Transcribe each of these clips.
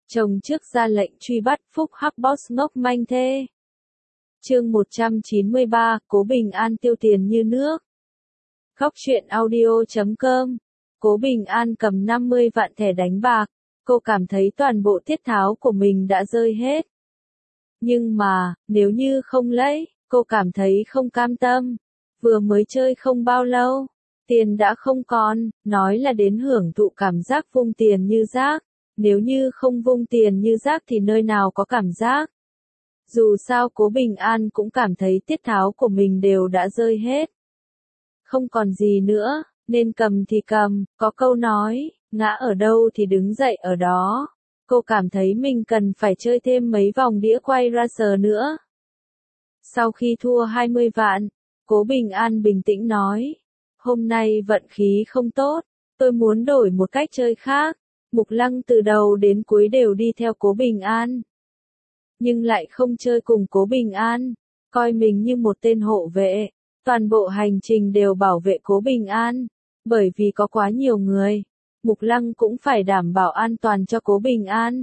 Chồng trước ra lệnh truy bắt Phúc Hắc Boss ngốc manh thê. Chương 193, Cố Bình An tiêu tiền như nước. Khóc chuyện audio.com. Cố Bình An cầm 50 vạn thẻ đánh bạc, cô cảm thấy toàn bộ tiết tháo của mình đã rơi hết. Nhưng mà, nếu như không lấy, cô cảm thấy không cam tâm. Vừa mới chơi không bao lâu, tiền đã không còn, nói là đến hưởng thụ cảm giác vung tiền như rác. Nếu như không vung tiền như rác thì nơi nào có cảm giác. Dù sao Cố Bình An cũng cảm thấy tiết tháo của mình đều đã rơi hết. Không còn gì nữa, nên cầm thì cầm, có câu nói, ngã ở đâu thì đứng dậy ở đó. Cô cảm thấy mình cần phải chơi thêm mấy vòng đĩa quay ra sờ nữa. Sau khi thua 20 vạn, Cố Bình An bình tĩnh nói, hôm nay vận khí không tốt, tôi muốn đổi một cách chơi khác. Mục Lăng từ đầu đến cuối đều đi theo Cố Bình An, nhưng lại không chơi cùng Cố Bình An, coi mình như một tên hộ vệ. Toàn bộ hành trình đều bảo vệ Cố Bình An, bởi vì có quá nhiều người, Mục Lăng cũng phải đảm bảo an toàn cho Cố Bình An.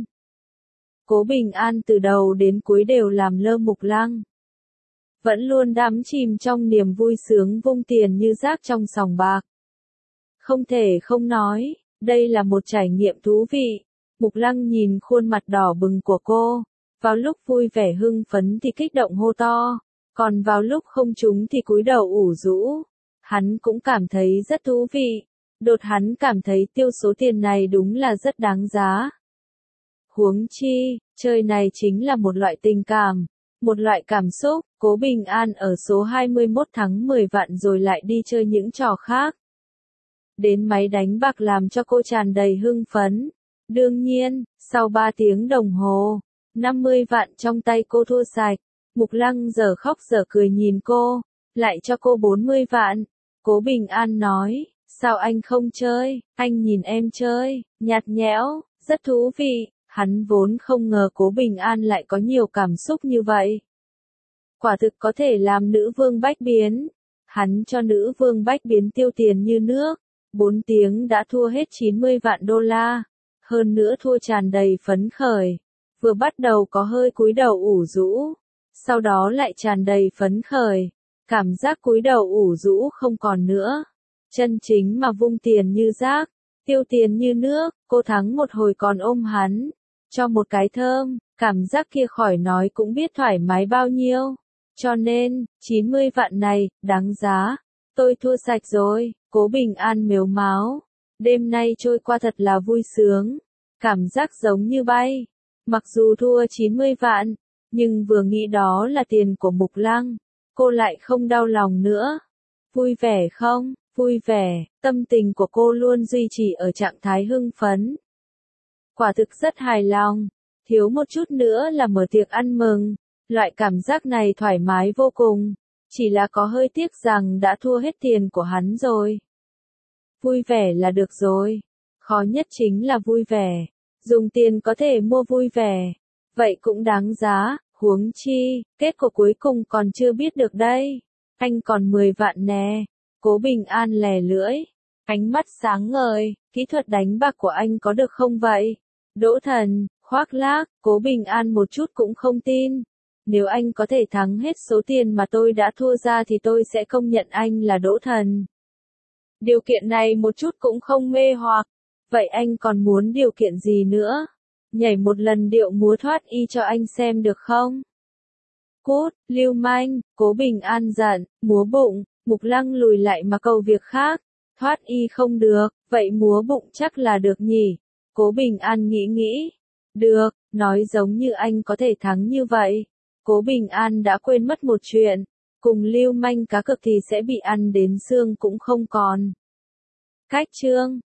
Cố Bình An từ đầu đến cuối đều làm lơ Mục Lăng, vẫn luôn đắm chìm trong niềm vui sướng vung tiền như rác trong sòng bạc. Không thể không nói, đây là một trải nghiệm thú vị. Mục Lăng nhìn khuôn mặt đỏ bừng của cô, vào lúc vui vẻ hưng phấn thì kích động hô to, còn vào lúc không trúng thì cúi đầu ủ rũ. Hắn cũng cảm thấy rất thú vị, đột hắn cảm thấy tiêu số tiền này đúng là rất đáng giá. Huống chi, chơi này chính là một loại tình cảm, một loại cảm xúc. Cố Bình An ở số 21 thắng 10 vạn rồi lại đi chơi những trò khác. Đến máy đánh bạc làm cho cô tràn đầy hưng phấn. Đương nhiên, sau 3 tiếng đồng hồ, 50 vạn trong tay cô thua sạch. Mục Lăng giờ khóc giờ cười nhìn cô, lại cho cô 40 vạn. Cố Bình An nói, sao anh không chơi, anh nhìn em chơi, nhạt nhẽo, rất thú vị. Hắn vốn không ngờ Cố Bình An lại có nhiều cảm xúc như vậy. Quả thực có thể làm nữ vương bách biến. Hắn cho nữ vương bách biến tiêu tiền như nước. 4 tiếng đã thua hết 90 vạn đô la. Hơn nữa thua tràn đầy phấn khởi. Vừa bắt đầu có hơi cúi đầu ủ rũ. Sau đó lại tràn đầy phấn khởi. Cảm giác cúi đầu ủ rũ không còn nữa. Chân chính mà vung tiền như rác. Tiêu tiền như nước. Cô thắng một hồi còn ôm hắn. Cho một cái thơm. Cảm giác kia khỏi nói cũng biết thoải mái bao nhiêu. Cho nên, 90 vạn này, đáng giá. Tôi thua sạch rồi. Cố Bình An mếu máo. Đêm nay trôi qua thật là vui sướng. Cảm giác giống như bay. Mặc dù thua 90 vạn, nhưng vừa nghĩ đó là tiền của Mục Lăng, cô lại không đau lòng nữa. Vui vẻ không? Vui vẻ. Tâm tình của cô luôn duy trì ở trạng thái hưng phấn. Quả thực rất hài lòng. Thiếu một chút nữa là mở tiệc ăn mừng. Loại cảm giác này thoải mái vô cùng. Chỉ là có hơi tiếc rằng đã thua hết tiền của hắn rồi. Vui vẻ là được rồi. Khó nhất chính là vui vẻ. Dùng tiền có thể mua vui vẻ. Vậy cũng đáng giá, huống chi, kết quả cuối cùng còn chưa biết được đây. Anh còn 10 vạn nè. Cố Bình An lè lưỡi. Ánh mắt sáng ngời, kỹ thuật đánh bạc của anh có được không vậy? Đỗ Thần, khoác lác, Cố Bình An một chút cũng không tin. Nếu anh có thể thắng hết số tiền mà tôi đã thua ra thì tôi sẽ công nhận anh là Đỗ Thần. Điều kiện này một chút cũng không mê hoặc. Vậy anh còn muốn điều kiện gì nữa? Nhảy một lần điệu múa thoát y cho anh xem được không? Cút, lưu manh, Cố Bình An giận, múa bụng. Mục Lăng lùi lại mà cầu việc khác. Thoát y không được, vậy múa bụng chắc là được nhỉ? Cố Bình An nghĩ. Được, nói giống như anh có thể thắng như vậy. Cố Bình An đã quên mất một chuyện. Cùng lưu manh cá cược thì sẽ bị ăn đến xương cũng không còn. Cách chương